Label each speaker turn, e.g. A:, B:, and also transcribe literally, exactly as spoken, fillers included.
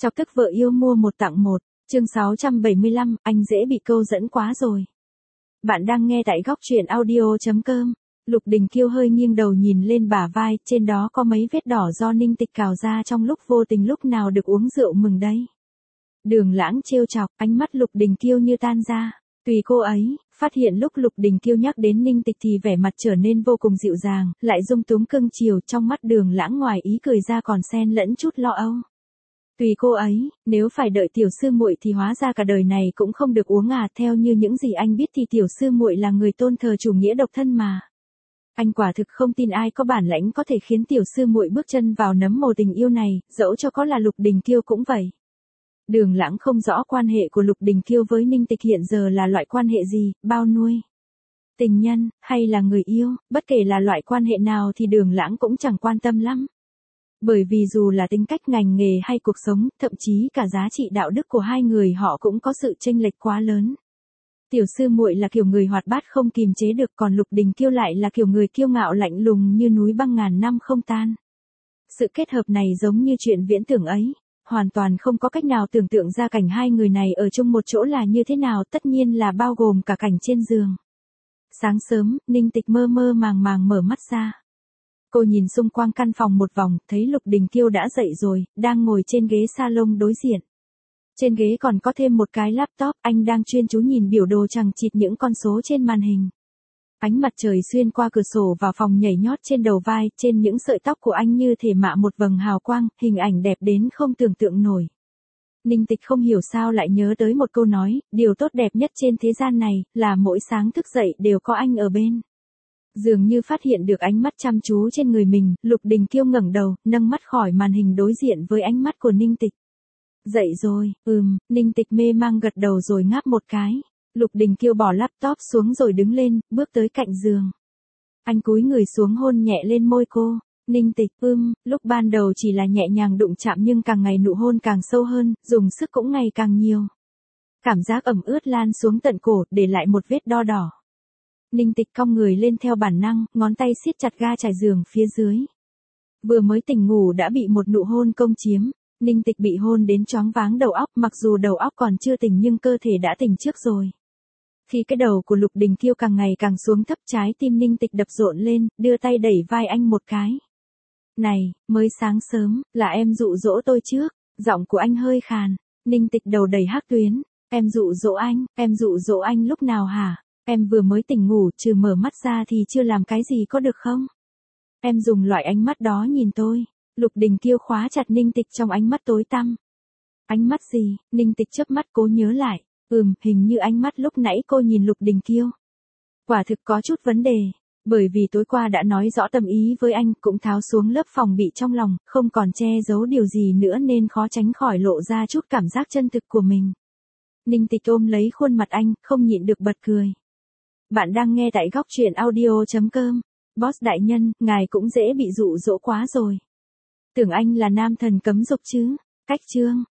A: Chọc tức vợ yêu mua một tặng một, chương sáu trăm bảy mươi lăm, anh dễ bị câu dẫn quá rồi. Bạn đang nghe tại góc truyện audio chấm com. Lục Đình Kiêu hơi nghiêng đầu nhìn lên bả vai, trên đó có mấy vết đỏ do Ninh Tịch cào ra trong lúc vô tình lúc nào được uống rượu mừng đấy. Đường Lãng trêu chọc, ánh mắt Lục Đình Kiêu như tan ra. Tùy cô ấy, phát hiện lúc Lục Đình Kiêu nhắc đến Ninh Tịch thì vẻ mặt trở nên vô cùng dịu dàng, lại dung túng cưng chiều, trong mắt Đường Lãng ngoài ý cười ra còn xen lẫn chút lo âu. Tùy cô ấy, nếu phải đợi tiểu sư muội thì hóa ra cả đời này cũng không được uống à, theo như những gì anh biết thì tiểu sư muội là người tôn thờ chủ nghĩa độc thân mà. Anh quả thực không tin ai có bản lãnh có thể khiến tiểu sư muội bước chân vào nấm mồ tình yêu này, dẫu cho có là Lục Đình Kiêu cũng vậy. Đường Lãng không rõ quan hệ của Lục Đình Kiêu với Ninh Tịch hiện giờ là loại quan hệ gì, bao nuôi, tình nhân, hay là người yêu, bất kể là loại quan hệ nào thì Đường Lãng cũng chẳng quan tâm lắm. Bởi vì dù là tính cách, ngành nghề hay cuộc sống, thậm chí cả giá trị đạo đức của hai người họ cũng có sự chênh lệch quá lớn. Tiểu sư muội là kiểu người hoạt bát không kìm chế được, còn Lục Đình Kiêu lại là kiểu người kiêu ngạo lạnh lùng như núi băng ngàn năm không tan. Sự kết hợp này giống như chuyện viễn tưởng ấy, hoàn toàn không có cách nào tưởng tượng ra cảnh hai người này ở chung một chỗ là như thế nào, tất nhiên là bao gồm cả cảnh trên giường. Sáng sớm, Ninh Tịch mơ mơ màng màng mở mắt ra. Cô nhìn xung quanh căn phòng một vòng, thấy Lục Đình Kiêu đã dậy rồi, đang ngồi trên ghế salon đối diện. Trên ghế còn có thêm một cái laptop, anh đang chuyên chú nhìn biểu đồ chằng chịt những con số trên màn hình. Ánh mặt trời xuyên qua cửa sổ vào phòng nhảy nhót trên đầu vai, trên những sợi tóc của anh như thể mạ một vầng hào quang, hình ảnh đẹp đến không tưởng tượng nổi. Ninh Tịch không hiểu sao lại nhớ tới một câu nói, điều tốt đẹp nhất trên thế gian này, là mỗi sáng thức dậy đều có anh ở bên. Dường như phát hiện được ánh mắt chăm chú trên người mình, Lục Đình Kiêu ngẩng đầu, nâng mắt khỏi màn hình đối diện với ánh mắt của Ninh Tịch. Dậy rồi, ừm, Ninh Tịch mê mang gật đầu rồi ngáp một cái. Lục Đình Kiêu bỏ laptop xuống rồi đứng lên, bước tới cạnh giường. Anh cúi người xuống hôn nhẹ lên môi cô. Ninh Tịch, ưm, lúc ban đầu chỉ là nhẹ nhàng đụng chạm nhưng càng ngày nụ hôn càng sâu hơn, dùng sức cũng ngày càng nhiều. Cảm giác ẩm ướt lan xuống tận cổ, để lại một vết đo đỏ. Ninh Tịch cong người lên theo bản năng, ngón tay siết chặt ga trải giường phía dưới. Vừa mới tỉnh ngủ đã bị một nụ hôn công chiếm. Ninh Tịch bị hôn đến choáng váng đầu óc, mặc dù đầu óc còn chưa tỉnh nhưng cơ thể đã tỉnh trước rồi. Khi cái đầu của Lục Đình Kiêu càng ngày càng xuống thấp, trái tim Ninh Tịch đập rộn lên, đưa tay đẩy vai anh một cái. Này, mới sáng sớm, là em dụ dỗ tôi trước. Giọng của anh hơi khàn. Ninh Tịch đầu đầy hắc tuyến. Em dụ dỗ anh, em dụ dỗ anh lúc nào hả? Em vừa mới tỉnh ngủ, trừ mở mắt ra thì chưa làm cái gì có được không? Em dùng loại ánh mắt đó nhìn tôi. Lục Đình Kiêu khóa chặt Ninh Tịch trong ánh mắt tối tăm. Ánh mắt gì? Ninh Tịch chớp mắt cố nhớ lại. Ừm, hình như ánh mắt lúc nãy cô nhìn Lục Đình Kiêu. Quả thực có chút vấn đề. Bởi vì tối qua đã nói rõ tâm ý với anh, cũng tháo xuống lớp phòng bị trong lòng, không còn che giấu điều gì nữa nên khó tránh khỏi lộ ra chút cảm giác chân thực của mình. Ninh Tịch ôm lấy khuôn mặt anh, không nhịn được bật cười. Bạn đang nghe tại góc truyện audio chấm com. Boss đại nhân, ngài cũng dễ bị dụ dỗ quá rồi. Tưởng anh là nam thần cấm dục chứ. Cách chương.